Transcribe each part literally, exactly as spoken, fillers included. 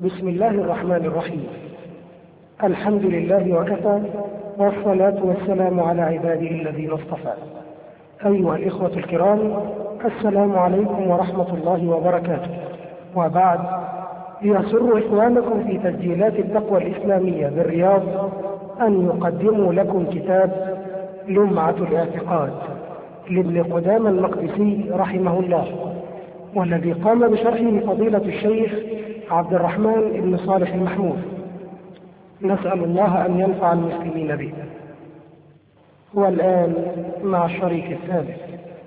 بسم الله الرحمن الرحيم. الحمد لله وكفى، والصلاة والسلام على عباده الذين اصطفى. أيها الإخوة الكرام، السلام عليكم ورحمة الله وبركاته. وبعد، يسر إخوانكم في تسجيلات التقوى الإسلامية بالرياض أن يقدموا لكم كتاب لمعة الاعتقاد لابن قدامة المقدسي رحمه الله، والذي قام بشرحه فضيلة الشيخ عبد الرحمن بن صالح المحمود. نسأل الله أن ينفع المسلمين به. والآن مع الشريك الثالث.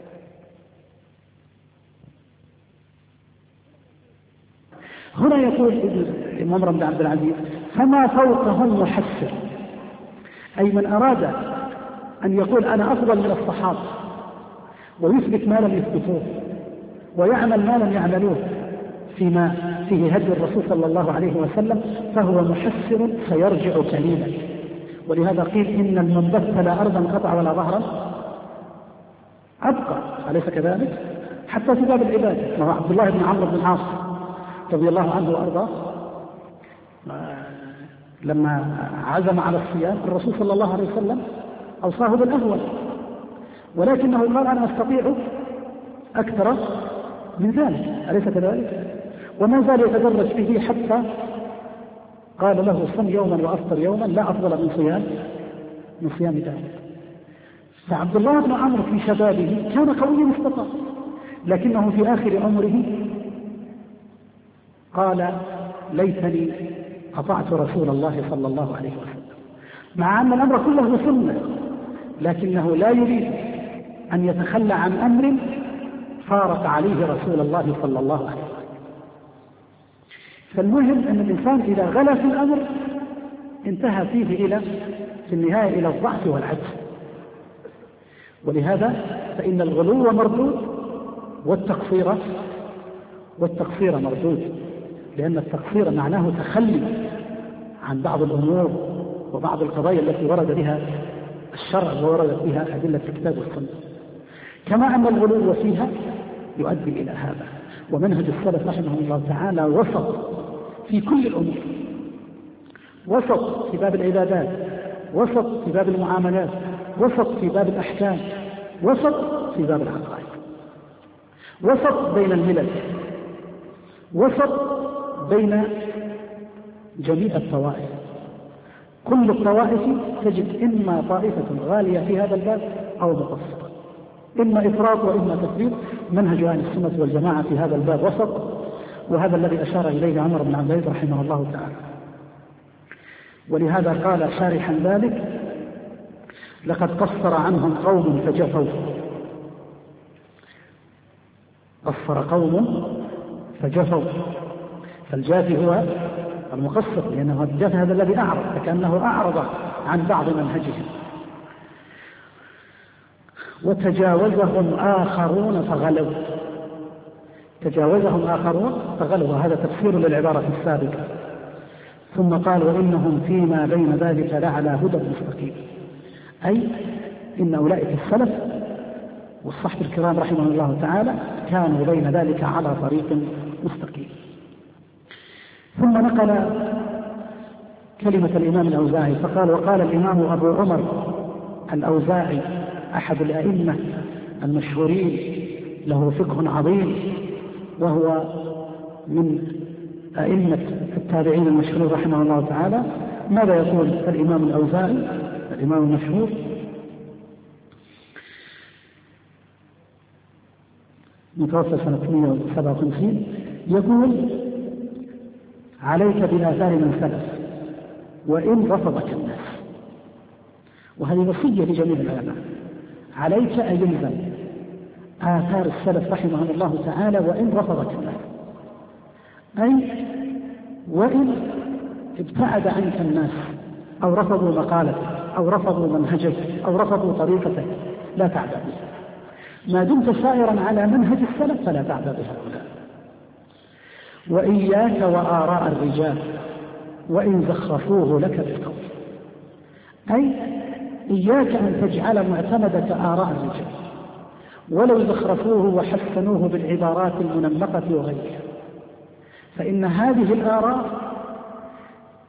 هنا يقول الإمام بن عبد العزيز: فما فوقه محسر، أي من أراد أن يقول أنا أفضل من الصحابة ويثبت ما لم يثبتوه ويعمل ما لم يعملوه فيما فيه هدي الرسول صلى الله عليه وسلم، فهو محسر سيرجع كليلا. ولهذا قيل إن من بث لا أرضا قطع ولا ظهرا أبقى، أليس كذلك؟ حتى في باب العبادة، وهو عبد الله بن عمرو بن العاص رضي الله عنه وأرضاه لما عزم على الصيام الرسول صلى الله عليه وسلم أوصاه بالأهون، ولكنه قال أنا أستطيع أكثر من ذلك، أليس كذلك؟ وما زال يتدرج به حتى قال له: صم يوما وأفطر يوما لا أفضل من صيام من صيام داود. فعبد الله بن عمرو في شبابه كان قويا استطاع، لكنه في آخر عمره قال: ليتني أطعت رسول الله صلى الله عليه وسلم، مع أن الأمر كله سنة، لكنه لا يريد أن يتخلى عن أمر فارق عليه رسول الله صلى الله عليه وسلم. فالمهم أن الإنسان إذا غلا في الأمر انتهى فيه إلى في النهاية إلى الضعف والعجز. ولهذا فإن الغلو مردود والتقصير والتقصير مردود، لأن التقصير معناه تخلي عن بعض الأمور وبعض القضايا التي ورد بها الشرع ووردت بها أدلة الكتاب والسنة، كما أن الغلو فيها يؤدي إلى هذا. ومنهج السلف رحمه الله تعالى وسط في كل الأمور، وسط في باب العبادات، وسط في باب المعاملات، وسط في باب الأحكام، وسط في باب العقائد، وسط بين الملل، وسط بين جميع الطوائف. كل الطوائف تجد إما طائفة غالية في هذا الباب أو مقصرة، إما إفراط وإما تفريط. منهج أهل السنة والجماعة في هذا الباب وسط، وهذا الذي أشار إليه عمر بن عبد العزيز رحمه الله تعالى. ولهذا قال شارحا ذلك: لقد قصر عنهم قوم فجفوا. قصر قوم فجفوا، فالجافي هو المقصر، لأنه الجافي هذا الذي أعرض، فكأنه أعرض عن بعض منهجهم. وتجاوزهم آخرون فغلوا. تجاوزهم آخرون فغلوا، هذا تفسير للعبارة السابقة. ثم قال: وإنهم فيما بين ذلك لعلى هدى مستقيم، أي إن أولئك السلف والصحب الكرام رحمه الله تعالى كانوا بين ذلك على طريق مستقيم. ثم نقل كلمة الإمام الأوزاعي فقال: وقال الإمام أبو عمر الأوزاعي أحد الأئمة المشهورين، له فقه عظيم، وهو من أئمة التابعين المشهورين رحمه الله تعالى. ماذا يقول الإمام الأوزاعي الإمام المشهور؟ متوفى سنة مئة وسبعة وخمسين، يقول: عليك بآثار من سلف وإن رفضك الناس. وهذه وصية لجميع العلماء، عليك أن يلزم آثار السلف رحمه الله تعالى وإن رفضك الناس، أي وإن ابتعد عنك الناس أو رفضوا مقالتك أو رفضوا منهجك أو رفضوا طريقتك، لا تعبأ بها. ما دمت سائرا على منهج السلف فلا تعبأ بهؤلاء. وإياك وآراء الرجال وإن زخرفوه لك بالقول، أي إياك أن تجعل معتمدك آراء الرجال ولو زخرفوه وحسنوه بالعبارات المنمقة وغيرها، فإن هذه الآراء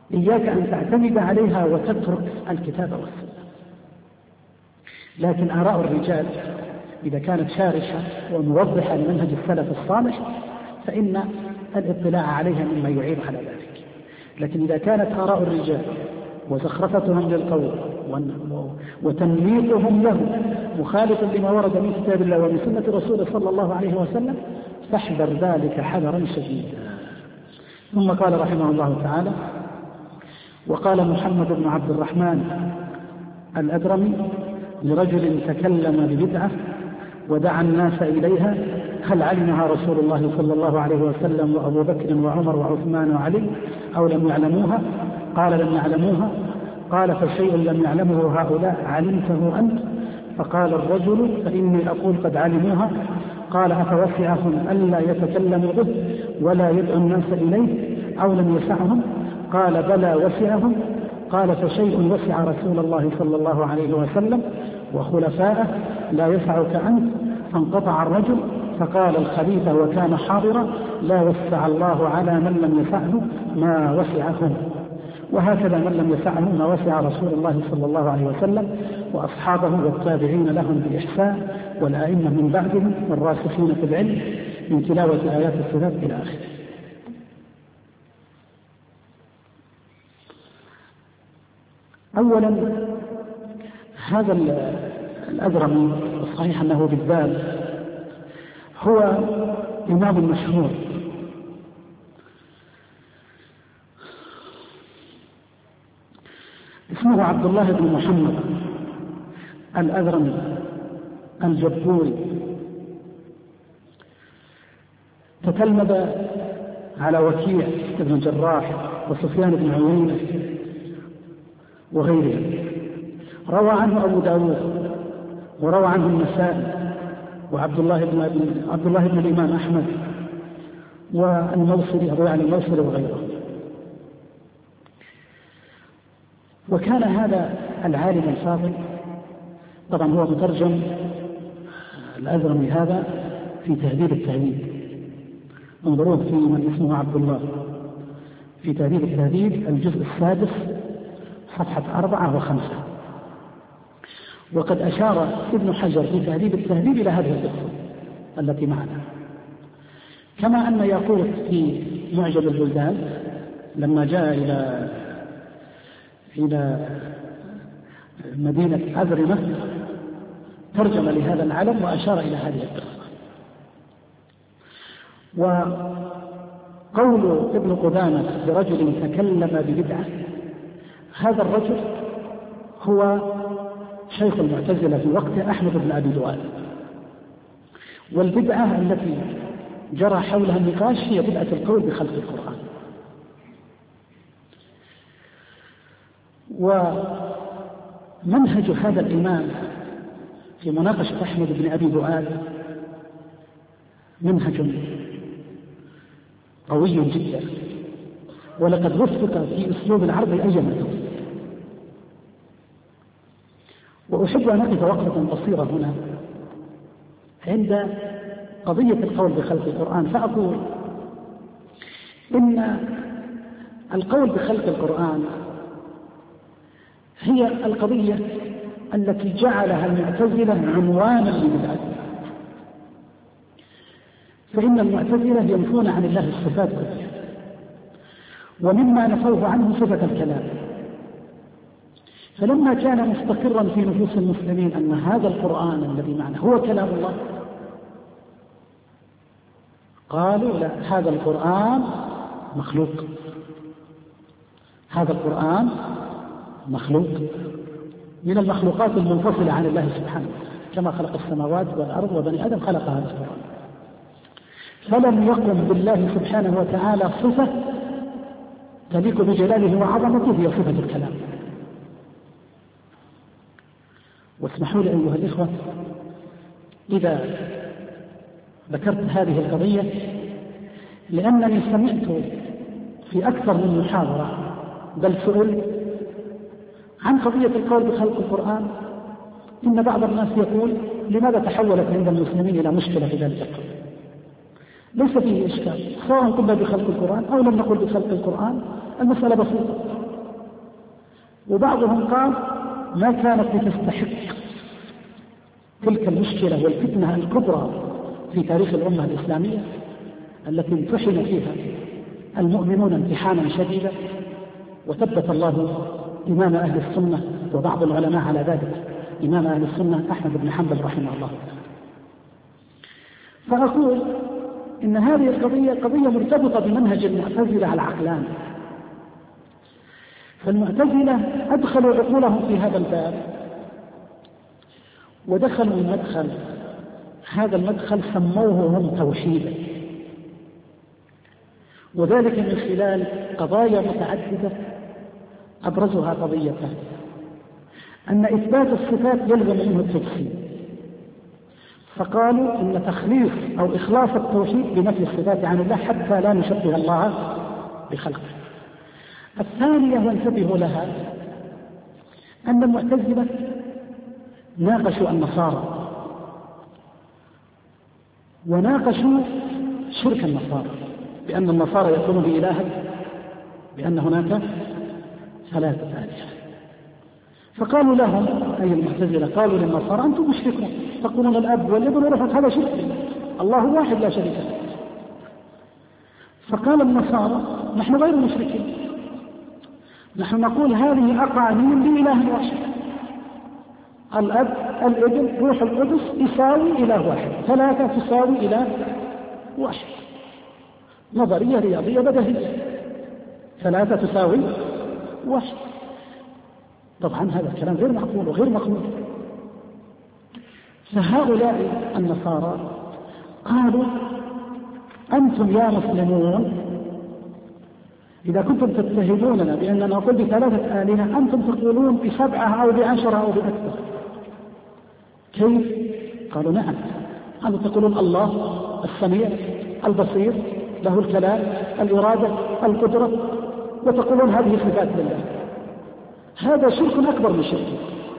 إياك أن تعتمد عليها وتترك الكتاب والسنة. لكن آراء الرجال إذا كانت شارحة وموضحة لمنهج السلف الصالح فإن الاطلاع عليها مما يعين على ذلك. لكن إذا كانت آراء الرجال وزخرفتهم للقول وتنميطهم له مخالف لما ورد من كتاب الله ومن سنة رسوله صلى الله عليه وسلم فاحذر ذلك حذرا شديدا. ثم قال رحمه الله تعالى: وقال محمد بن عبد الرحمن الأدرمي لرجل تكلم ببدعة ودعا الناس إليها: هل علمها رسول الله صلى الله عليه وسلم وأبو بكر وعمر وعثمان وعلي أو لم يعلموها؟ قال: لم يعلموها. قال: فشيء لم يعلمه هؤلاء علمته أنت؟ فقال الرجل: فإني أقول قد علموها. قال: أفوسعهم ألا يتكلموا به ولا يدعو الناس إليه أو لم يسعهم؟ قال: بلى وسعهم. قال: فشيء وسع رسول الله صلى الله عليه وسلم وخلفاءه لا يسعك أنت؟ فانقطع الرجل. فقال الخليفة وكان حاضرا: لا وسع الله على من لم يسعه ما وسعهم. وهكذا من لم يسعه ما وسع رسول الله صلى الله عليه وسلم وأصحابه والتابعين لهم بإحسان والآئمة من بعدهم والراسخين في العلم من تلاوة آيات الصفات إلى آخره. أولا هذا الأدرمي الصحيح أنه بالذال هو إمام مشهور اسمه عبد الله بن محمد الأذرمي الجبوري، تتلمذ على وكيع بن جراح وسفيان بن عيينة وغيرهم. روى عنه أبو داود وروى عنه النسائي وعبد الله بن عبد الله بن الإمام أحمد والموصلي أبو يعلى الموصلي وغيره. وكان هذا العالم الفاضل طبعا هو مترجم الأذرمي هذا في تهذيب التهذيب، انظروه في من اسمه عبد الله في تهذيب التهذيب الجزء السادس صفحة أربعة وخمسة. وقد أشار ابن حجر في تهذيب التهذيب إلى هذه القصة التي معنا، كما أن ياقوت في معجم البلدان لما جاء إلى إلى مدينة أذرمة ترجم لهذا العلم وأشار إلى هذه القصة. وقول ابن قدامة برجل تكلم ببدعة، هذا الرجل هو شيخ المعتزلة في وقت أحمد بن أبي دؤاد. والبدعة التي جرى حولها النقاش هي بدعة القول بخلق القرآن. ومنهج هذا الإمام في مناقشة أحمد بن أبي دؤاد منهج قوي جدا، ولقد وفق في أسلوب العرض أيما. وأحب أن أقف وقفة قصيرة هنا عند قضية القول بخلق القرآن، فأقول إن القول بخلق القرآن هي القضية التي جعلها المعتزلة عنوانا لبدعته. فإن المعتزلة ينفون عن الله الصفات كلها، ومما نفوه عنه صفة الكلام. فلما كان مستقرا في نفوس المسلمين أن هذا القرآن الذي معنا هو كلام الله، قالوا لا، هذا القرآن مخلوق، هذا القرآن مخلوق من المخلوقات المنفصلة عن الله سبحانه، كما خلق السماوات والأرض وبني آدم خلق هذا القرآن. فلم يقم بالله سبحانه وتعالى صفة تليق بجلاله وعظمته هي صفة الكلام. واسمحوا لي أيها الإخوة إذا ذكرت هذه القضية لأنني سمعت في أكثر من محاضرة بل سئل عن قضية القول بخلق القرآن. إن بعض الناس يقول لماذا تحولت عند المسلمين إلى مشكلة في ذلك القول؟ ليس فيه إشكال، سواء قلنا بخلق القرآن أو لم نقل بخلق القرآن، المسألة بسيطة. وبعضهم قال ما كانت لتستحق تلك المشكلة والفتنة الكبرى في تاريخ الأمة الإسلامية التي امتحن فيها المؤمنون امتحانا شديدا، وثبت الله إمام أهل السنة وبعض العلماء على ذلك، إمام أهل السنة أحمد بن حنبل رحمه الله. فأقول إن هذه القضية قضية مرتبطة بمنهج المعتزلة العقلاني. فالمعتزلة أدخلوا عقولهم في هذا الباب ودخلوا المدخل، هذا المدخل سموه هم توحيدا، وذلك من خلال قضايا متعددة أبرزها قضيتان: أن إثبات الصفات يلزم منه التجسيم، فقالوا إن تخليص أو إخلاص التوحيد بنفي الصفات عن الله حتى لا نشبه الله بخلقه. الثانية وانتبهوا لها أن المعتزلة ناقشوا النصارى وناقشوا شرك النصارى بأن النصارى يقولون بإله بأن هناك ثلاثة آلهة، فقالوا لهم أي المعتزلة قالوا للنصارى أنتم مشركون تقولون الأب والابن والروح، هذا شرك، الله واحد لا شريك له. فقال النصارى نحن غير مشركين، نحن نقول هذه أقانيم بإله واحد، الأب الابن روح القدس يساوي إله واحد، ثلاثة تساوي إله واحد، نظرية رياضية بديهية، ثلاثة تساوي واحد. طبعا هذا الكلام غير معقول وغير مقبول. فهؤلاء النصارى قالوا أنتم يا مسلمون إذا كنتم تتهموننا بأننا نقول بثلاثة آلهة أنتم تقولون بسبعة أو بعشرة أو بأكثر، كيف؟ قالوا نعم، أنتم تقولون الله السميع البصير له الكلام الإرادة القدرة، وتقولون هذه صفات لله، هذا شرك أكبر من شرك،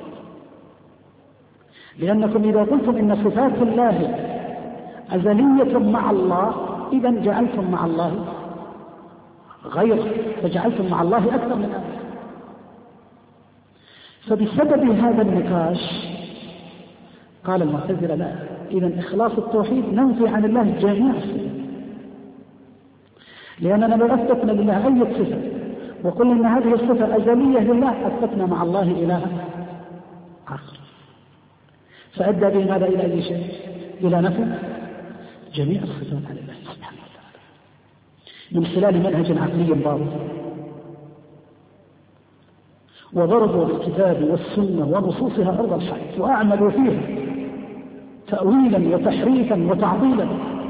لأنكم إذا قلتم إن صفات الله أزلية مع الله إذا جعلتم مع الله غير، فجعلتم مع الله أكثر من هذا. فبسبب هذا النقاش قال المعتزلة لا، إذا إخلاص التوحيد ننفي عن الله جميع الصفات، لأننا لو أثبتنا لله أي صفة وقلنا إن هذه الصفة أزلية لله أثبتنا مع الله إله آخر، فأدى به هذا إلى أي شيء؟ إلى نفي جميع الصفات عن الله سبحانه وتعالى من خلال منهج عقلي باطل. وضربوا بالكتاب والسنة ونصوصها أرض الحائط وأعملوا فيها تأويلا وتحريفا وتعطيلا.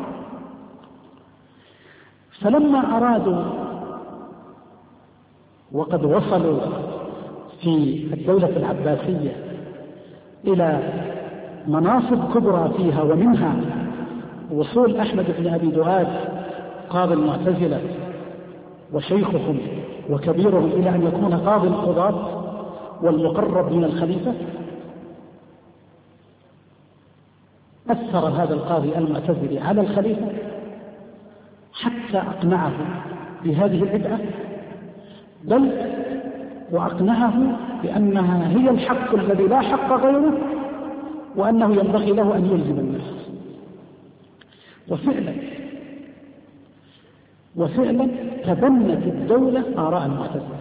فلما أرادوا وقد وصلوا في الدولة العباسية إلى مناصب كبرى فيها، ومنها وصول أحمد بن أبي دؤاد قاضي المعتزلة وشيخهم وكبيرهم إلى أن يكون قاضي القضاة والمقرب من الخليفة، أثر هذا القاضي المعتزلي على الخليفة حتى أقنعه بهذه البدعة، بل وأقنعه بأنها هي الحق الذي لا حق غيره، وأنه ينبغي له أن يلزم الناس. وفعلا وفعلا تبنت الدولة آراء المعتزلة،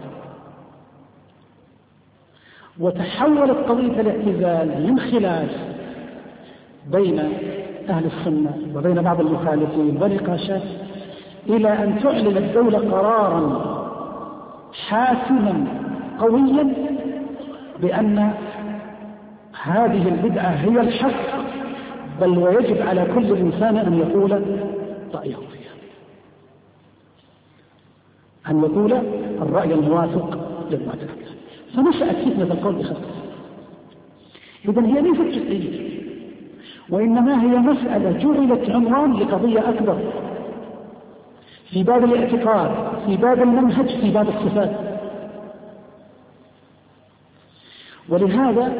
وتحولت قضية الاعتزال من خلاف بين أهل السنة وبين بعض المخالفين ونقاشات إلى أن تعلن الدولة قرارا حاسما قويا بأن هذه البدعة هي الحق، بل ويجب على كل إنسان أن يقول رأيه فيها، أن يقول الرأي الموافق للمعتزلة. فنشأت فتنة القول بخلقه. إذن هي ليست جزئية، وإنما هي مسألة جعلت عنوان لقضية أكبر في باب الاعتقاد، في باب المنهج، في باب الصفات. ولهذا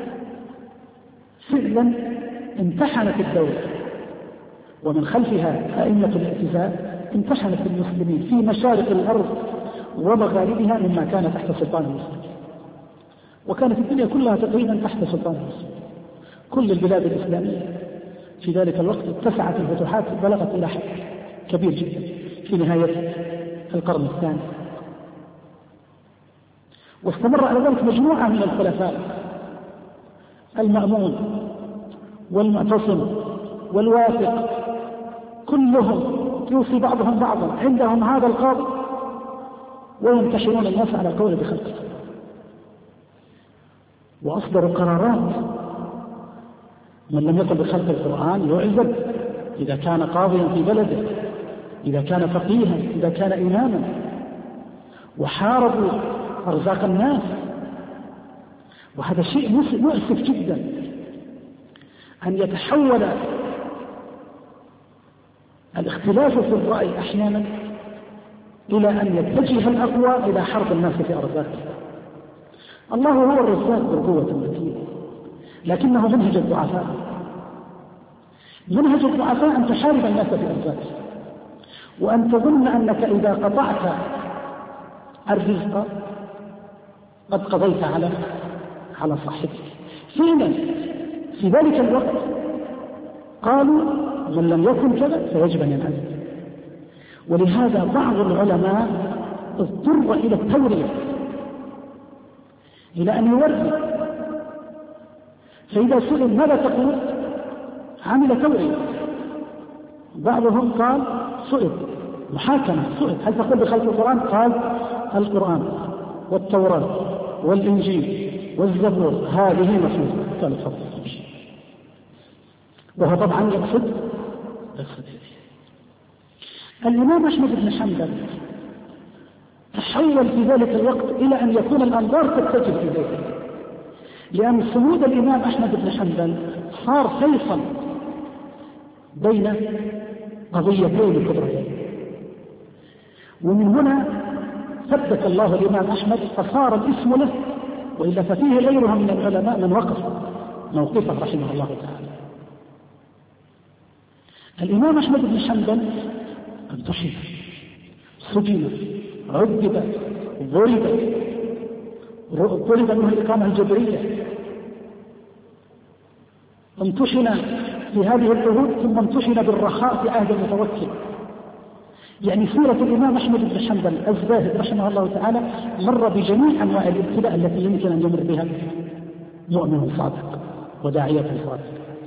فعلا امتحنت الدولة ومن خلفها أئمة الاعتزال، امتحنت المسلمين في مشارق الأرض ومغاربها مما كان تحت سلطان المسلمين. وكانت الدنيا كلها تقريبا تحت سلطان المسلمين. كل البلاد الإسلامية في ذلك الوقت اتسعت الفتوحات، بلغت إلى حد كبير جدا في نهاية القرن الثاني. واستمر على ذلك مجموعة من الخلفاء، المأمون والمعتصم والواثق، كلهم يوصي بعضهم بعضا، عندهم هذا القاضي وينتشرون الناس على القول بخلقه، وأصدروا قرارات: من لم يقل بخلق القرآن يعزل إذا كان قاضيا في بلده، إذا كان فقيها، إذا كان إماما، وحاربوا أرزاق الناس. وهذا شيء مؤسف جدا أن يتحول الاختلاف في الرأي أحيانا إلى أن يتجه الأقوى إلى حرب الناس في أرزاقهم. الله هو الرزاق بالقوة المتين، لكنه منهج الضعفاء. منهج الضعفاء أن تحارب الناس في أرزاقهم، وأن تظن أنك إذا قطعت الرزق قد قضيت على على صاحبك. فعلا في ذلك الوقت قالوا: من لم يكن كذا فيجب أن ينعزل. ولهذا بعض العلماء اضطر إلى التورية، إلى أن يوري، فإذا سئل ماذا تقول عمل تورية. بعضهم قال سئل محاكمة، سئل هل تقول بخلق القرآن؟ قال: القرآن والتوراة والإنجيل والزبور هذه مخلوقة. قال: تفضل. وهو طبعا يقصد يقصد الإمام أحمد بن حنبل تحول في ذلك الوقت إلى أن يكون الأنظار تتجه في ذلك، لأن صمود الإمام أحمد بن حنبل صار فيصل بين قضيتين كبريين. ومن هنا ثبت الله الإمام أحمد فصار الاسم له، وإلا ففيه غيرها من العلماء من وقف موقفه رحمه الله تعالى. الإمام أحمد بن حنبل انتحر، سجن، عذب، ضرب ضرب منه الإقامة الجبرية، انتشن في هذه العهود، ثم انتشن بالرخاء في عهد المتوكل. يعني سيرة الإمام أحمد بن حنبل الزاهد رحمه الله تعالى مر بجميع أنواع الابتلاء التي يمكن أن يمر بها مؤمن صادق وداعية صادق.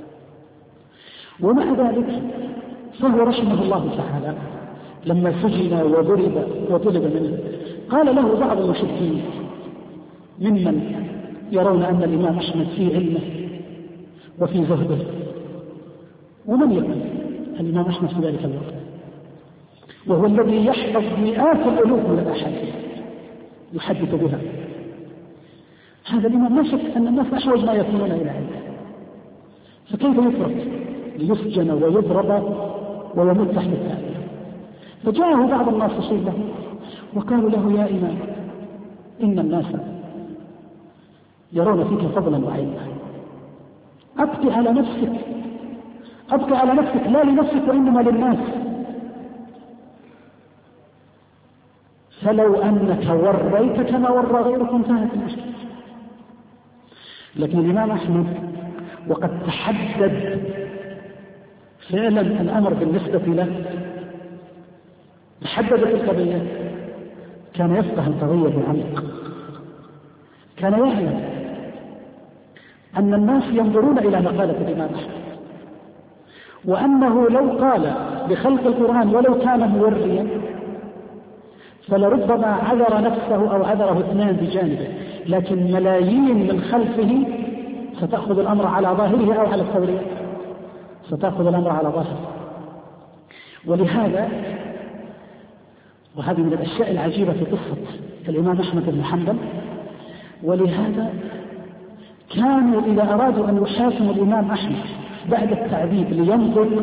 ومع ذلك فهو رحمه الله تعالى لما سجن وضرب وطلب منه قال له بعض المشركين ممن يرون أن الإمام أحمد في علمه وفي زهده، ومن يكن الإمام أحمد في ذلك الوقت وهو الذي يحفظ مئات الألوف من الأحاديث يحدث بها، هذا الإمام لا شك أن الناس أحوج ما يكونون إلى علمه، فكيف يترك ليسجن ويضرب ويموت تحت التعليم؟ فجاءه بعض الناصحين له وقالوا له: يا إمام، إن الناس يرون فيك فضلا وعلما، أبقي على نفسك، أبقي على نفسك لا لنفسك وإنما للناس، فلو أنك وريت كما ورى غيرك انتهت المشكلة. لكن الإمام أحمد وقد تحدد فعلا الأمر بالنسبة له، تحدد القضية، كان يفقه القضية بعمق، كان يعلم أن الناس ينظرون إلى مقالة الإمام أحمد، وأنه لو قال بخلق القرآن ولو كان موريا فلربما عذر نفسه أو عذره اثنان بجانبه، لكن ملايين من خلفه ستأخذ الأمر على ظاهره أو على الثورية، ستأخذ الأمر على ظاهره. ولهذا، وهذه من الأشياء العجيبة في قصة الإمام أحمد بن حنبل، ولهذا كانوا إذا أرادوا أن يحاكموا الإمام أحمد بعد التعذيب لينظر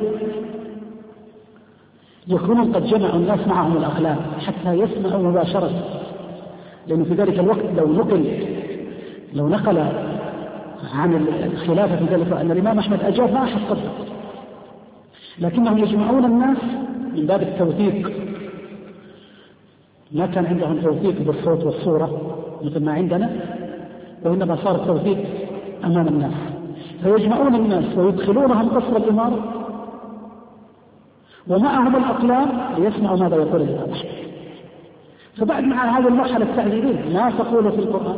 يكونون قد جمعوا الناس معهم الأقلام حتى يسمعوا مباشرة، لأنه في ذلك الوقت لو نقل لو نقل عن الخلافة في ذلك أن الإمام أحمد أجاب ما أحد صدق، لكنهم يجمعون الناس من باب التوثيق، ما كان عندهم توثيق بالصوت والصورة مثل ما عندنا، وإنما صار التوحيد أمام الناس، فيجمعون الناس ويدخلونهم قصر الإمارة ومعهم الأقلام ليسمعوا ماذا يقول الإمام أحمد. فبعد مع هذه المرحلة التعذيبية ما تقول في القرآن.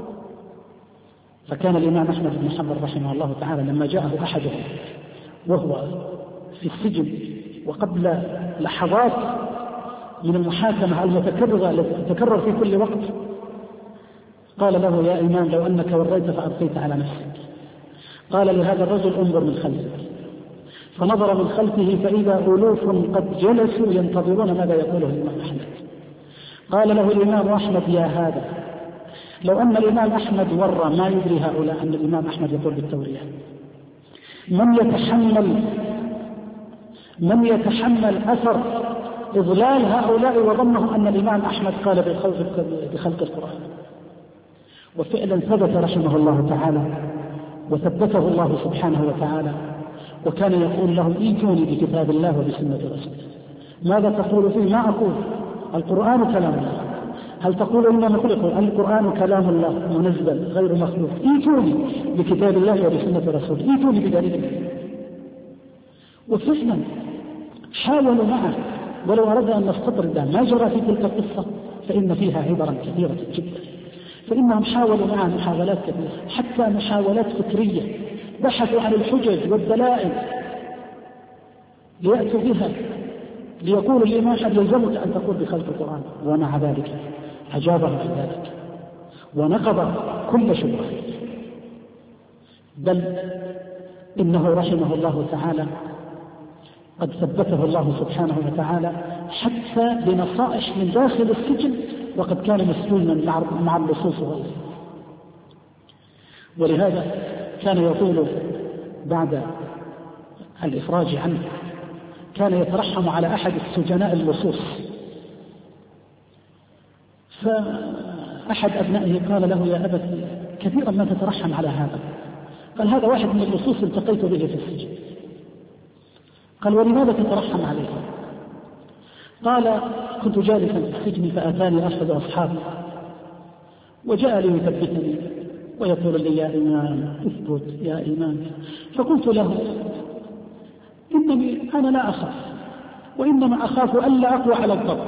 فكان الإمام أحمد بن حنبل رحمه الله تعالى لما جاءه أحدهم وهو في السجن وقبل لحظات من المحاكمة المتكررة التي تتكرر في كل وقت، قال له: يا إمام لو أنك وريت فأبقيت على نفسك. قال لهذا الرجل: انظر من خلفك. فنظر من خلفه فإذا ألوف قد جلسوا ينتظرون ماذا يقوله الإمام أحمد. قال له الإمام أحمد: يا هذا، لو أن الإمام أحمد ورى ما يدري هؤلاء أن الإمام أحمد يقول بالتورية، من يتحمل من يتحمل أثر إضلال هؤلاء وظنهم أن الإمام أحمد قال بخلق القرآن؟ وفعلا ثبت رحمه الله تعالى وثبته الله سبحانه وتعالى، وكان يقول لهم: ايتوني بكتاب الله وبسنة رسوله. ماذا تقول فيه؟ ما أقول القرآن كلام الله. هل تقول إنما خلق؟ القرآن كلام الله منزل غير مخلوق. ايتوني بكتاب الله وبسنة رسوله، ايتوني بدليل. وفعلا حاولوا معه، ولو أردنا أن نستطرد ما جرى في تلك القصة فإن فيها عبرا كثيرة جدا. فإنهم حاولوا معه محاولات كثيرة، حتى محاولات فكرية، بحثوا عن الحجج والدلائل ليأتوا بها ليقولوا الإمام أحمد يلزمك أن تقول بخلق القرآن، ومع ذلك أجابهم عن ذلك ونقض كل شبهة. بل إنه رحمه الله تعالى قد ثبته الله سبحانه وتعالى حتى بنصائح من داخل السجن، وقد كان مسجونا مع اللصوص وغيره. ولهذا كان يقول بعد الإفراج عنه، كان يترحم على أحد السجناء اللصوص، فأحد أبنائه قال له: يا أبت كثيرا ما تترحم على هذا. قال: هذا واحد من اللصوص التقيت به في السجن. قال: ولماذا تترحم عليه؟ قال: كنت جالسا في السجن فأتاني أحد أصحابي وجاء لي يثبتني ويقول لي: يا إمام اثبت يا إمام. فقلت له: إنني أنا لا أخاف، وإنما أخاف ألا أقوى على الضرب.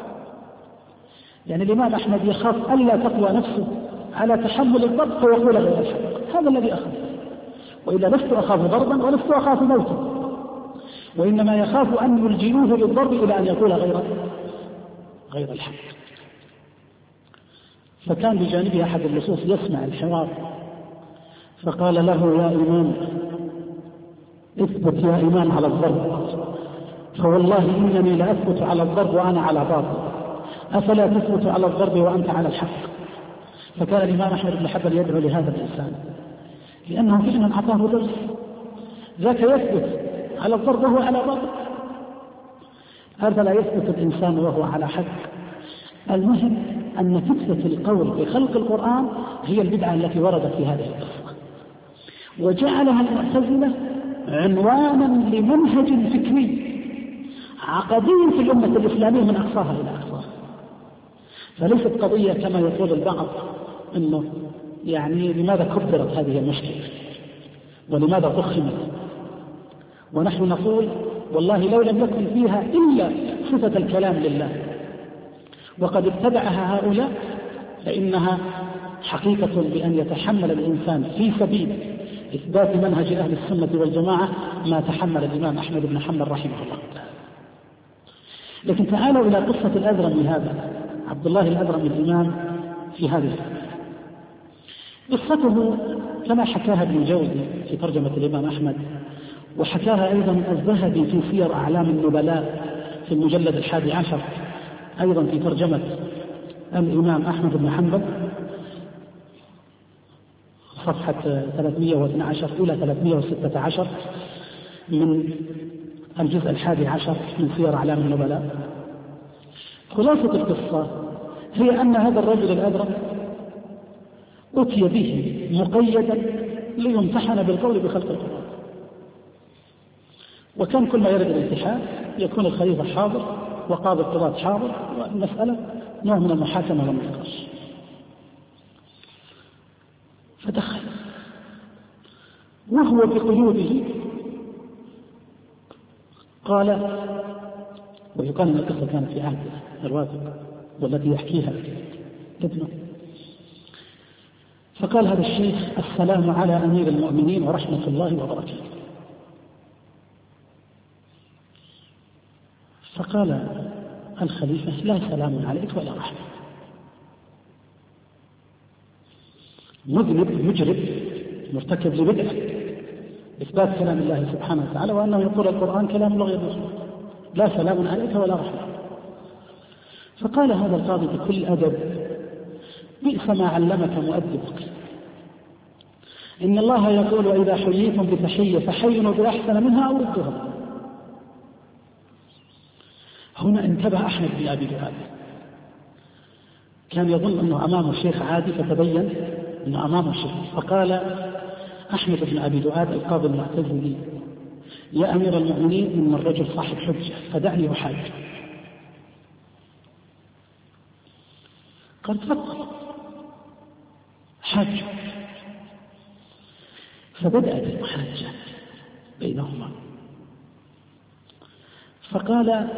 يعني الإمام أحمد يخاف ألا تقوى نفسه على تحمل الضرب فيقول غير الحق، هذا الذي أخاف. وإلا لست أخاف ضربا ولست أخاف موتا، وإنما يخاف أن يلجئوه للضرب إلى أن يقول غير غير الحق. فكان بجانبه أحد اللصوص يسمع الحوار، فقال له: يا إمام اثبت يا إمام على الضرب، فوالله إنني لأثبت على الضرب وأنا على باطل، أفلا تثبت على الضرب وأنت على الحق؟ فكان الإمام أحمد بن حنبل يدعو لهذا الإنسان، لأنه فعلا أعطاه درس. ذاك يثبت على الضرب وهو على باطل، هذا لا يثبت الإنسان وهو على حق. المهم أن تثبت القول بخلق القرآن هي البدعة التي وردت في هذه القصة، وجعلها المعتزلة عنوانا لمنهج فكري عقدي في الأمة الإسلامية من أقصاها إلى أقصاها. فليست قضية كما يقول البعض أنه يعني لماذا كبرت هذه المشكلة ولماذا ضخمت، ونحن نقول والله لو لم يكن فيها إلا صفة الكلام لله وقد اتبعها هؤلاء فإنها حقيقة بأن يتحمل الإنسان في سبيل إثبات منهج أهل السنة والجماعة ما تحمل الإمام أحمد بن حنبل رحمه الله. لكن تعالوا إلى قصة الأذرمي هذا، عبد الله الأذرمي الإمام في هذه قصته كما حكاها ابن جوزي في ترجمة الإمام أحمد، وحكاها أيضا الذهبي في سير أعلام النبلاء في المجلد الحادي عشر أيضا في ترجمة الإمام أحمد بن حنبل صفحة ثلاثمائة واثني عشر إلى ثلاثمائة وستة عشر من الجزء الحادي عشر من سير أعلام النبلاء. خلاصة القصة هي أن هذا الرجل الأذرم أتي به مقيدا ليمتحن بالقول بخلق القرآن، وكان كل ما يرد الامتحان يكون الخليفة حاضر وقاضي القضاة حاضر، والمسألة نوع من المحاكمة والنقاش. فدخل وهو بقيوده قال، ويقال أن القصة كانت في عهد الواثق والتي يحكيها ابنه، فقال هذا الشيخ: السلام على أمير المؤمنين ورحمة الله وبركاته. فقال الخليفة: لا سلام عليك ولا رحمة. مذنب مجرب مرتكب لبدعة إثبات كلام الله سبحانه وتعالى وأنه يقول القرآن كلام الله غير مخلوق، لا سلام عليك ولا رحمة. فقال هذا القاضي بكل أدب: بئس ما علمك مؤدبك، إن الله يقول: وإذا حييتم بتحية فحيوا بأحسن منها أو ردوها. هنا انتبه أحمد بن أبي دؤاد، كان يظن أنه أمامه شيخ عادي فتبين أنه أمامه شيخ، فقال أحمد بن أبي دؤاد القاضي المعتزلي: يا أمير المؤمنين، إن الرجل صاحب حجة فدعني أحاج. قال: تفضل حاج. فبدأت المحاجة بينهما، فقال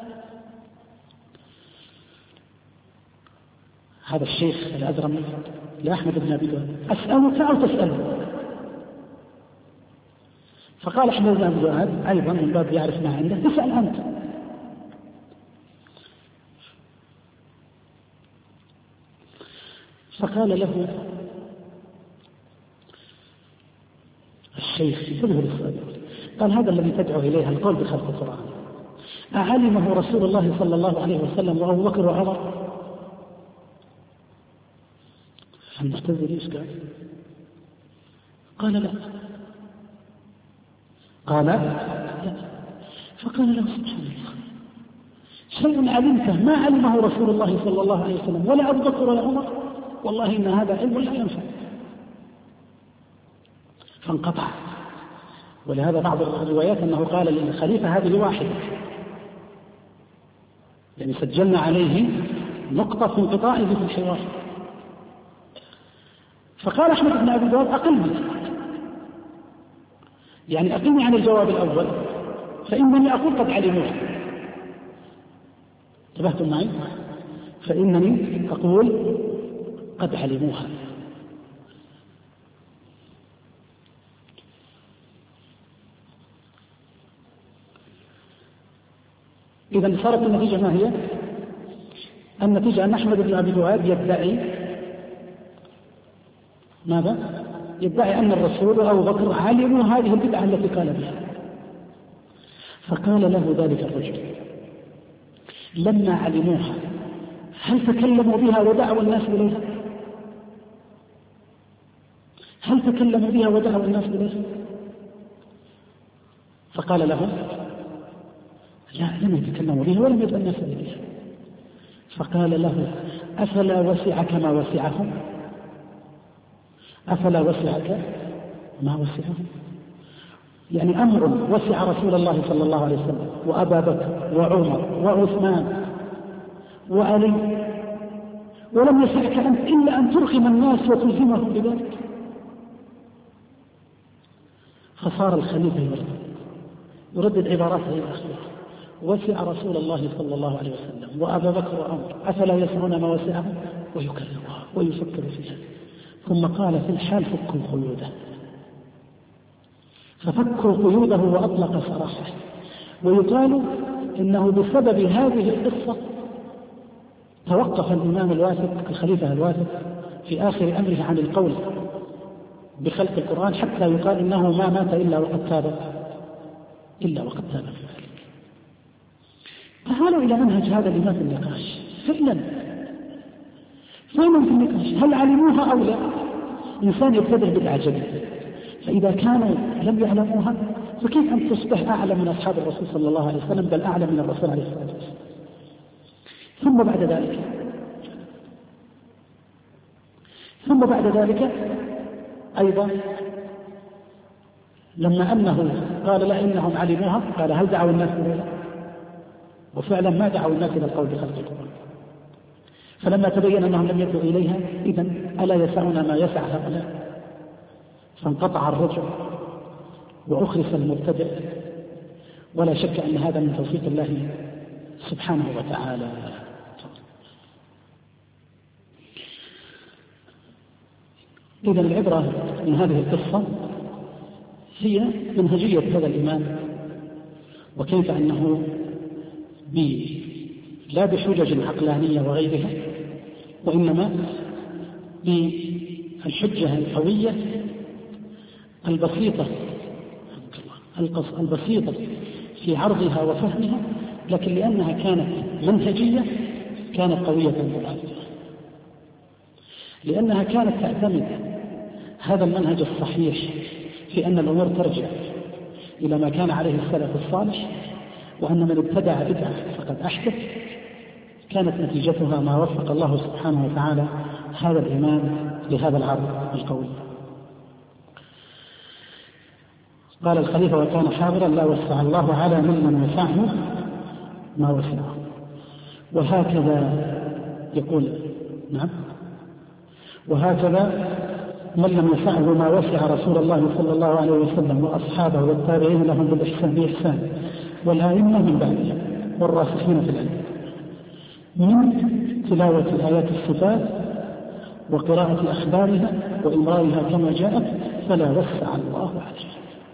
هذا الشيخ الأزرم لأحمد بن أبي دؤاد: أسألك أو تسأله؟ فقال أحمد بن أبي دؤاد أيضا من باب يعرف ما عنده: اسأل أنت. فقال له الشيخ انتبهوا للسؤال، قال: هذا الذي تدعو إليه القول بخلق القرآن أعلمه رسول الله صلى الله عليه وسلم وأبو بكر وعمر؟ المعتزلي ايش قال؟ قال: لا. قال: لا. فقال له: سبحان الله، شيء علمته ما علمه رسول الله صلى الله عليه وسلم ولا أبو بكر ولا عمر، والله إن هذا علم لا ينفع. فانقطع. ولهذا بعض الروايات أنه قال للخليفة: هذه واحدة، يعني سجلنا عليه نقطة في انقطاعه في الحوار. فقال أحمد بن أبي دؤاد: أقلني، يعني أقلني عن الجواب الأول، فإنني أقول قد علموه. انتبهتم معي؟ فإنني أقول قد علموها. إذا صارت النتيجة ما هي؟ النتيجة أن أحمد بن أبي دؤاد يدعي ماذا؟ يدعي أن الرسول وأبو بكر علموا هذه البدعة التي قال بها. فقال له ذلك الرجل: لما علموها هل تكلموا بها ودعوا الناس إليها؟ هل تكلموا بها ودعوا الناس إليها؟ فقال له: لا، لم يتكلموا بها ولم يدعوا الناس إليها. فقال له: أفلا وسعك ما وسعهم؟ أفلا وسعك ما وسعهم؟ يعني أمر وسع رسول الله صلى الله عليه وسلم وأبا بكر وعمر وعثمان وعلي، ولم يسعك أنت إلا أن ترغم الناس وتلزمهم بذلك. فصار الخليفة يردد يردد عباراته الأخيرة: وسع رسول الله صلى الله عليه وسلم وأبا بكر وعمر، أفلا يسعون ما وسعهم؟ ويكررها ويفكر فيها. ثم قال: في الحال فكوا قيوده. ففكوا قيوده وأطلق سراحه. ويقال إنه بسبب هذه القصة توقف الإمام الواثق الخليفة الواثق في آخر أمره عن القول بخلق القرآن، حتى يقال إنه ما مات إلا وقد تاب إلا وقد تاب في ذلك. تعالوا إلى منهج هذا الإمام في النقاش. فعلا فعلا في النقاش هل علموها أو لا؟ إنسان يبتدع بدعة جديدة، فإذا كانوا لم يعلموها فكيف أن تصبح أعلم من أصحاب الرسول صلى الله عليه وسلم، بل أعلم من الرسول عليه الصلاة والسلام. ثم بعد ذلك ثم بعد ذلك أيضا لما أنه قال لا إنهم علموها، قال: هل دعوا الناس إليها؟ وفعلا ما دعوا الناس إلى القول بخلق القرآن. فلما تبين أنهم لم يدعوا إليها، إذن ألا يسعنا ما يسع هؤلاء؟ فانقطع الرجل وأخرس المبتدئ، ولا شك أن هذا من توفيق الله سبحانه وتعالى. إذن العبرة من هذه القصة هي منهجية هذا الإمام، وكيف أنه لا بحجج عقلانية وغيرها، وإنما بالحجة القوية البسيطة البسيطة في عرضها وفهمها، لكن لأنها كانت منهجية كانت قوية مباشرة، لأنها كانت تعتمد هذا المنهج الصحيح في أن الأمور ترجع إلى ما كان عليه السلف الصالح، وأن من ابتدع بدعة فقد أحدث. كانت نتيجتها ما وفق الله سبحانه وتعالى هذا الإمام لهذا العرض القوي. قال الخليفة: وكان حاضرا لا وسع الله على من لم يسعه ما وسعه. وهكذا يقول نعم وهكذا من لم يسعه ما وسع رسول الله صلى الله عليه وسلم وأصحابه والتابعين لهم بالإحسان بإحسان والآئمة من بعدهم والراسخين في العلم، من تلاوة آيات الصفات وقراءة أخبارها وإمرارها كما جاءت، فلا وسع الله عليه.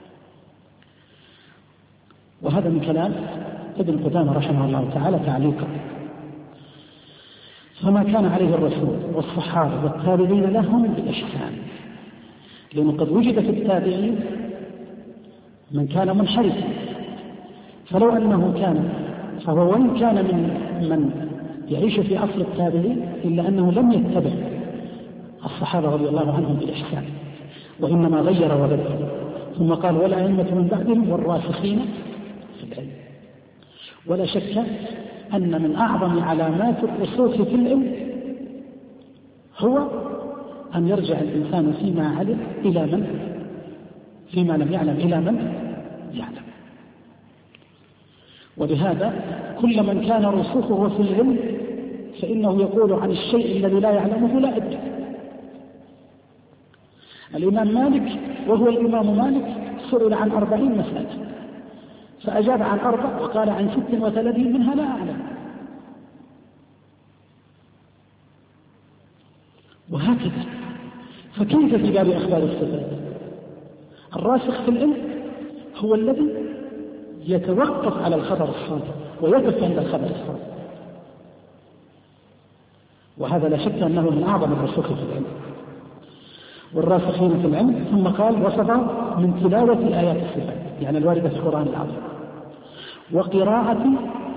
وهذا من كلام ابن قدامة رحمه الله تعالى تعليقا. فما كان عليه الرسول والصحابة والتابعين لهم بإحسان، لأنه قد وجد في التابعين من كان منحرفا، فلو أنه كان فهو وإن كان من من يعيش في عصر التابعين إلا أنه لم يتبع الصحابة رضي الله عنهم بإحسان، وإنما غير وبدل. ثم قال: والأئمة من بعدهم والراسخين في العلم. ولا شك أن من أعظم علامات الرسوخ في العلم هو أن يرجع الإنسان فيما علم إلى من فيما لم يعلم إلى من يعلم. ولهذا كل من كان رسوخه في العلم فإنه يقول عن الشيء الذي لا يعلمه لا أدري. الإمام مالك وهو الإمام مالك سئل عن أربعين مسألة فأجاب عن أربع وقال عن ست وثلاثين منها لا أعلم. وهكذا فكيف في باب أخبار الصفات؟ الراسخ في العلم هو الذي يتوقف على الخبر الصادق ويقف عند الخبر الصادق، وهذا لا شك أنه من أعظم الرسوخ في العلم. والراسخين في العلم، ثم قال: وصف من تلاوة آيات الصفات، يعني الواردة في القرآن العظيم، وقراءة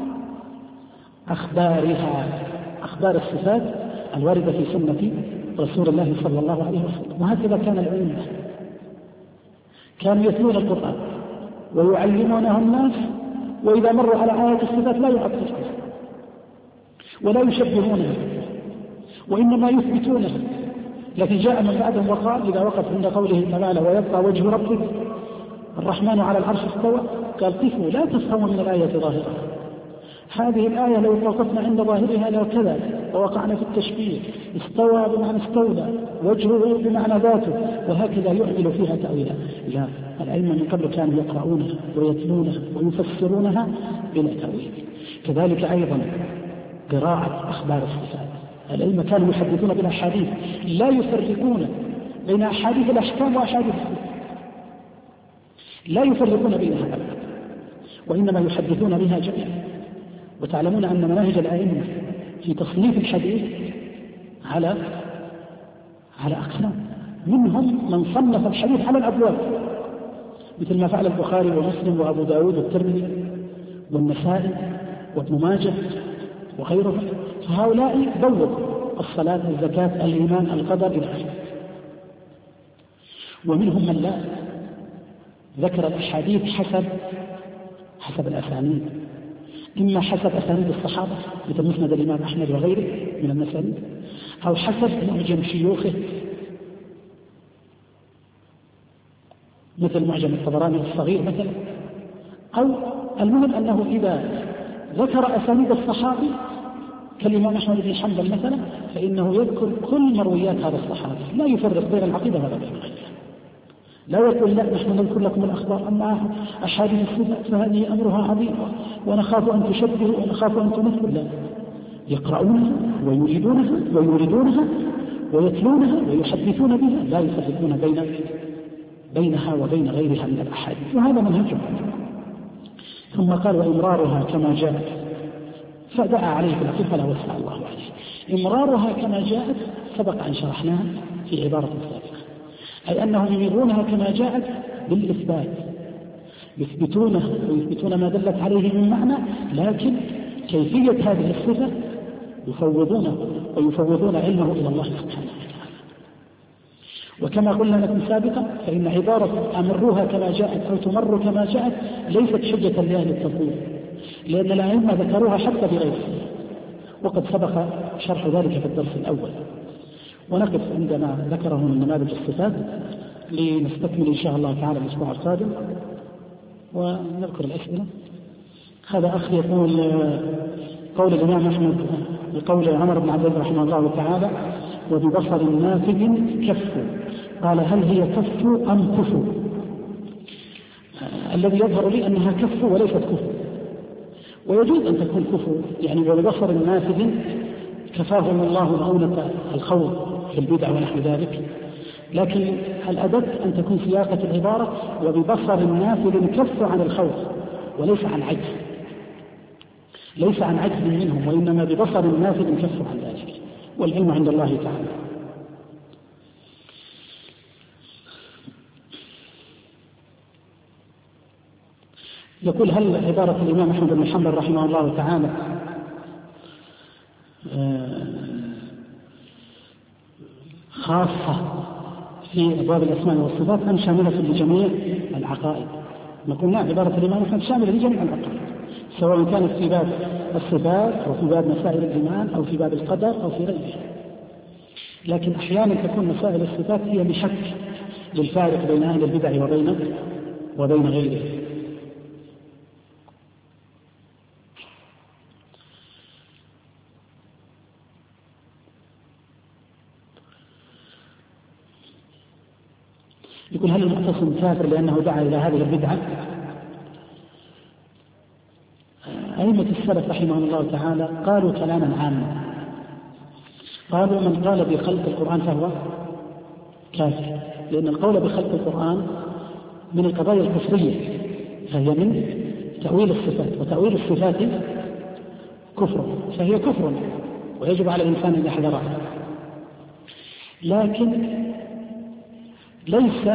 أخبارها، أخبار الصفات الواردة في سنة رسول الله صلى الله عليه وسلم. وهكذا كان العلماء، كانوا يتلون القرآن ويعلمونه الناس، وإذا مروا على آيات الصفات لا يعطلون ولا يشبهونها وإنما يثبتونها. لكن جاء من بعدهم وقال إذا وقف عند قوله تعالى: ويبقى وجه ربك الرحمن على العرش استوى، قال: قفوا لا تفهموا من الآية ظاهرة. هذه الآية لو توقفنا عند ظاهرها لو كذا ووقعنا في التشبيه، استوى بمعنى استولى، وجهه بمعنى ذاته، وهكذا يعمل فيها تأويلا. لا، الأئمة من قبل كانوا يقرؤونها ويتلونها ويفسرونها بلا تأويل. كذلك أيضا قراءة أخبار الصفات، الأئمة كانوا يحدثون بالأحاديث، لا يفرقون بين أحاديث الأحكام وأحاديث الصفات، لا يفرقون بينها أبدا، وإنما يحدثون بها جميعا. وتعلمون أن مناهج الأئمة في تصنيف الحديث على على أقسام، منهم من صنف الحديث على الأبواب، مثل ما فعل البخاري ومسلم وأبو داود والترمذي والنسائي وابن ماجه وغيرهم. فهؤلاء بوّبوا الصلاة، الزكاة، الإيمان، القدر إلى آخره. ومنهم من لا، ذكر الأحاديث حسب حسب الأسانيد، إما حسب أسانيد الصحابة مثل مسند الإمام أحمد وغيره من المسانيد، أو حسب معجم شيوخه مثل معجم الطبراني الصغير مثلا. أو المهم أنه إذا ذكر أسانيد الصحابي كالإمام أحمد بن حنبل مثلا، فإنه يذكر كل مرويات هذا الصحابي، لا يفرق بين العقيدة ولا بين غيرها. لا يقول لا نحن نذكر لكم الأخبار، أما أحاديث الصفات فهذه أمرها عظيم ونخاف أن تشبهوا ونخاف أن تمثلوا. لا، يقرؤونها ويوجدونها ويوردونها ويتلونها ويحدثون بها، لا يفرقون بين بينها وبين غيرها من الأحاديث، وهذا منهجهم. ثم قال وإمرارها كما جاءت، فدعا عليه بالعقل فلا وسع الله عليه. إمرارها كما جاءت سبق أن شرحناها في عبارة سابقة، أي أنهم يمرونها كما جاءت بالإثبات، يثبتونها ويثبتون ما دلت عليه من معنى، لكن كيفية هذه الصفة يفوضونه ويفوضون علمه إلى الله سبحانه وتعالى. وكما قلنا لكم سابقا فإن عبارة أمروها كما جاءت أو تمر كما جاءت ليست حجة لأهل التفويض، لأن الأئمة ذكروها حتى بغير صفة، وقد سبق شرح ذلك في الدرس الأول. ونقف عندما ذكره من نماذج الصفات لنستكمل إن شاء الله تعالى الأسبوع القادم ونذكر الأسئلة. هذا أخ يقول قول الإمام أحمد بقول عمر بن عبد الله رحمه الله تعالى وببصر نافذ كف، قال هل هي كف أم كف؟ الذي يظهر لي أنها كف وليست كف، ويجوز أن تكون كف، يعني وببصر نافذ كفاهم الله مؤونة الخوض في البدع ونحو ذلك، لكن الأدب أن تكون سياقة العبارة وببصر نافذ كف عن الخوض وليس عن عجز، ليس عن عجز منهم، وإنما ببصر نافذ كف عن ذلك، والعلم عند الله تعالى. يقول هل عبارة الإمام أحمد بن حنبل رحمه الله تعالى خاصة في أبواب الأسماء والصفات أم شاملة لجميع العقائد؟ نقول نعم، عبارة الإمام أحمد شاملة لجميع العقائد، سواء كانت في باب الصفات أو في باب مسائل الإيمان أو في باب القدر أو في غيره. لكن أحيانا تكون مسائل الصفات هي محك للفارق بين أهل البدع وبين وبين غيره. يقول هل المعتصم كافر لأنه دعا إلى هذه البدعة؟ أئمة السلف رحمهم الله تعالى قالوا كلاما عاما، قالوا من قال بخلق القرآن فهو كافر، لأن القول بخلق القرآن من القضايا الكفرية، فهي من تأويل الصفات، وتأويل الصفات كفر، فهي كفر ويجب على الإنسان أن يحذرها. لكن ليس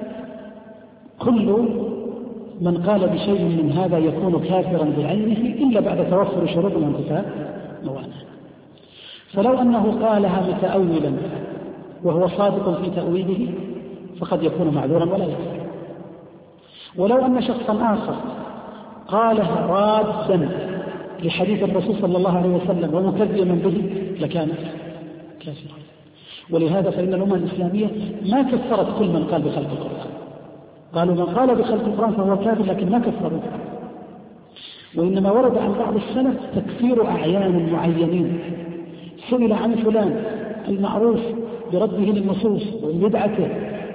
كل من قال بشيء من هذا يكون كافرا بعلمه إلا بعد توفر شروط وانتفاء موانع. فلو أنه قالها متأولا وهو صادق في تأويله فقد يكون معذورا ولا يكفر. ولو أن شخصا آخر قالها رادا لحديث الرسول صلى الله عليه وسلم ومكذبا به لكان كافرا. ولهذا فإن الأمة الإسلامية ما كفرت كل من قال بخلق القرآن، قالوا من قال بخلق القرآن فهو كافر لكن ما كفروا، وإنما ورد عن بعض السلف تكفير أعيان معينين، سئل عن فلان المعروف برده للنصوص وبدعته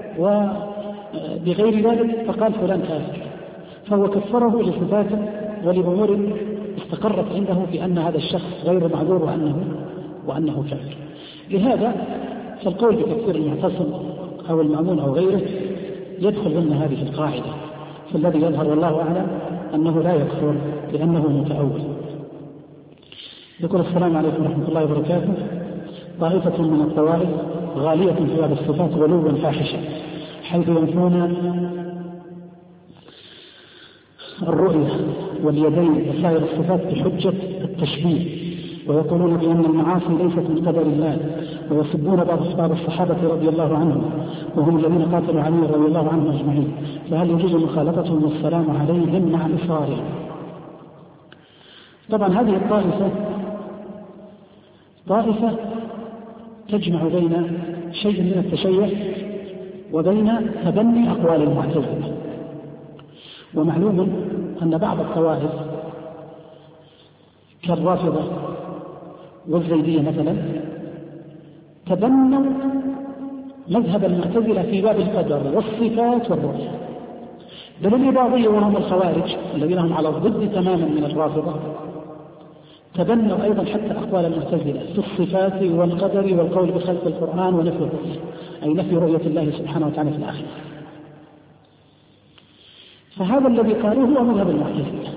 وبغير ذلك فقال فلان كافر، فهو كفره لصفات ولأمور استقرت عنده بأن هذا الشخص غير معذور وأنه, وأنه كافر. لهذا فالقول بتكفير المعتصم أو المأمون أو غيره يدخل ضمن هذه القاعدة، فالذي يظهر والله أعلم أنه لا يكفر لأنه متأول. يقول السلام عليكم ورحمة الله وبركاته. طائفة من الطوائف غالية في باب الصفات غلوا فاحشا، حيث ينفون الرؤية واليدين وسائر الصفات بحجة التشبيه، ويقولون بأن المعاصي ليست من قدر الله، ويسبون بعض أصحاب الصحابة رضي الله عنهم وهم الذين قاتلوا علي رضي الله عنهم أجمعين، فهل يجوز مخالفتهم والسلام عليهم مع إصرارهم؟ طبعا هذه الطائفة طائفة تجمع بين شيء من التشيع وبين تبني أقوال المعتزلة. ومعلوم أن بعض الطوائف كالرافضة والزيدية مثلا تبنوا مذهب المعتزلة في باب القدر والصفات والرؤية، بل الإباضية وهم الخوارج الذين هم على الضد تماما من الرافضة تبنوا أيضا حتى أقوال المعتزلة في الصفات والقدر والقول بخلق القرآن ونفي الرؤية، أي نفي رؤية الله سبحانه وتعالى في الآخرة. فهذا الذي قالوه هو مذهب المعتزلة،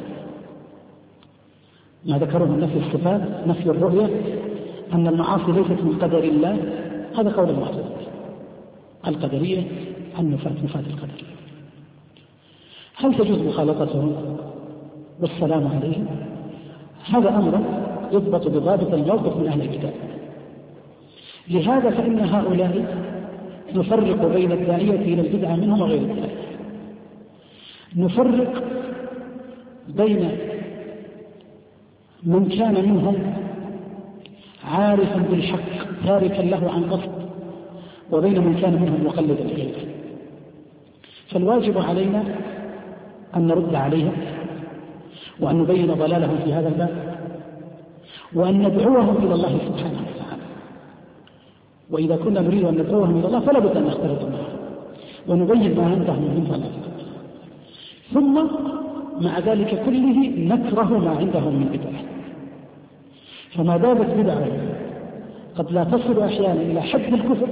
ما ذكروه من نفي الصفات، نفي الرؤية، أن المعاصي ليست من قدر الله، هذا قول المعتزلة القدرية عن نفاة نفاة القدر. هل تجوز مخالطتهم والسلام عليهم؟ هذا أمر يضبط بضابط الموقف من أهل الكتاب. لهذا فإن هؤلاء نفرق بين الداعية إلى البدعة منهم وغير ذلك. نفرق بين من كان منهم عارفا بالحق تاركا له عن قصد، وبين من كان منهم مقلدا إليه. فالواجب علينا أن نرد عليهم وأن نبين ضلالهم في هذا الباب وأن ندعوهم إلى الله سبحانه وتعالى. وإذا كنا نريد أن ندعوهم إلى الله فلا بد أن نختلط معهم ونبين ما عندهم من ضلال، ثم مع ذلك كله نكره ما عندهم من بدعة. فما دامت بدعة قد لا تصل أحيانا إلى حد الكفر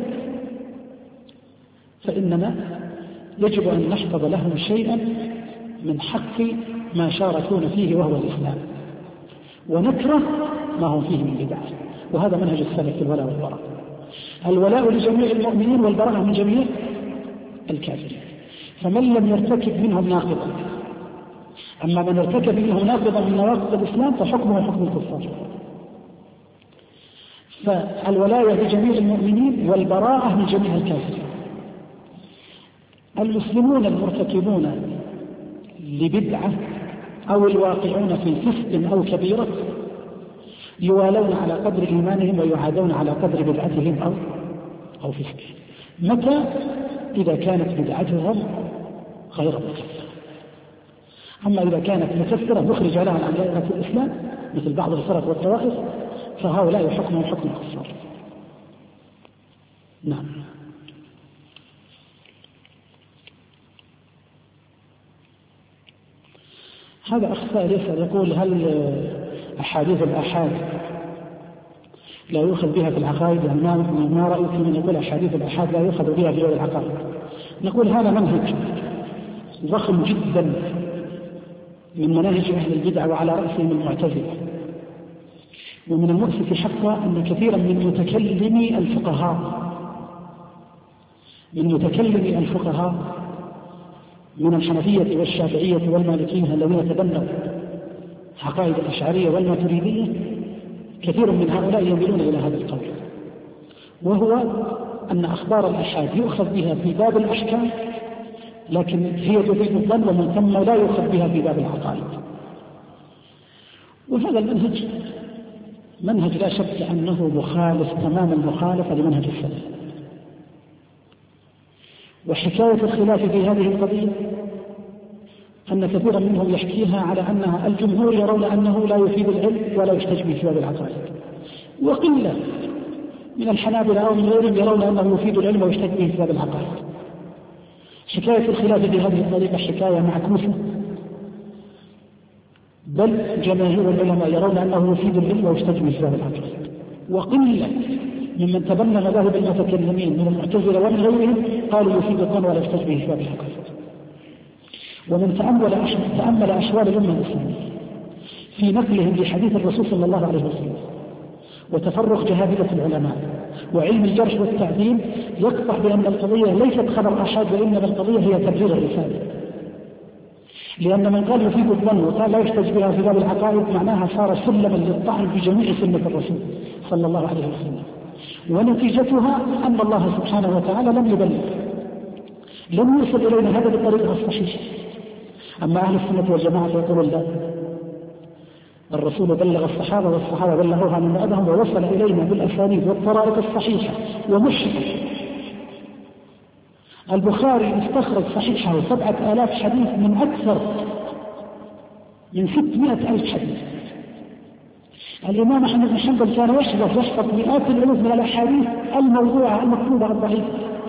فإننا يجب أن نحفظ لهم شيئا من حق ما شاركون فيه وهو الإسلام، ونكره ما هم فيه من بدعة. وهذا منهج السلف في الولاء والبراء، الولاء لجميع المؤمنين والبراءة من جميع الكافرين. فمن لم يرتكب منهم ناقضا، أما من ارتكب منهم ناقضا من نواقض الإسلام فحكمه حكم الكفار. فالولاية لجميع المؤمنين والبراءة من جميع الكافرين. المسلمون المرتكبون لبدعة أو الواقعون في فسق أو كبيرة يوالون على قدر إيمانهم ويعادون على قدر بدعتهم أو أو فسقهم. متى؟ إذا كانت بدعتهم غير مكفرة. أما إذا كانت مكفرة نخرج لها عن دائرة الإسلام مثل بعض الفرق والطوائف فهؤلاء يحكمون حكم الكفار. نعم. هذا أخ سائل يسأل يقول هل أحاديث الآحاد لا يؤخذ بها في العقائد؟ يعني ما رأيك من يقول أحاديث الآحاد لا يؤخذ بها في العقائد؟ نقول هذا منهج ضخم جدا من مناهج أهل البدع وعلى رأسهم المعتزلة. ومن المؤسف حقا أن كثيرا من متكلمي الفقهاء من متكلمي الفقهاء من الحنفية والشافعية والمالكية الذين تبنوا عقائد الأشعرية والماتريدية، كثير من هؤلاء يميلون إلى هذا القول، وهو أن أخبار الآحاد يؤخذ بها في باب الأحكام لكن هي تفيد الظن ومن ثم لا يؤخذ بها في باب العقائد. وهذا المنهج منهج لا شك أنه مخالف تمام المخالفة لمنهج السلف. وحكاية الخلاف في هذه القضية أن كثيرا منهم يحكيها على أنها الجمهور يرون أنه لا يفيد العلم ولا يحتج به في باب العقائد، وقلة من الحنابلة أو من غيرهم يرون أنه يفيد العلم ويحتج به في باب العقائد. حكاية الخلاف بهذه الطريقة حكاية معكوسة، بل جماهير العلماء يرون أنه يفيد العلم ويحتج به في باب العقائد، وقلة ممن تبنى مذاهب المتكلمين من المعتزلة ومن غيرهم قالوا يفيد الظن ولا يحتج به في باب العقائد. ومن تأمل تأمل أحوال الأمة الإسلامية في نقلهم لحديث الرسول صلى الله عليه وسلم وتفرق جهابذة العلماء وعلم الجرح والتعديل يقطع بأن القضية ليست خبر أحد وإنما القضية هي تبليغ الرسالة. لأن من قال يفيد الظن وقال لا يحتج بها في باب العقائد معناها صار سلما للطعن في جميع سنة الرسول صلى الله عليه وسلم، ونتيجتها أن الله سبحانه وتعالى لم يبلغ، لم يوصل إلينا هذا بالطريقة الصحيحة. أما أهل السنة والجماعة يقولون لا، الرسول بلغ الصحابة والصحابة بلغوها من بعدهم ووصل إلينا بالأسانيد والطرائق الصحيحة ومشركة. البخاري استخرج صحيحه سبعة آلاف حديث من أكثر من ستمائة ألف حديث. الإمام أحمد بن حنبل كان يحفظ يحفظ مئات الألوف من الأحاديث الموضوعة المكتوبة الضعيفة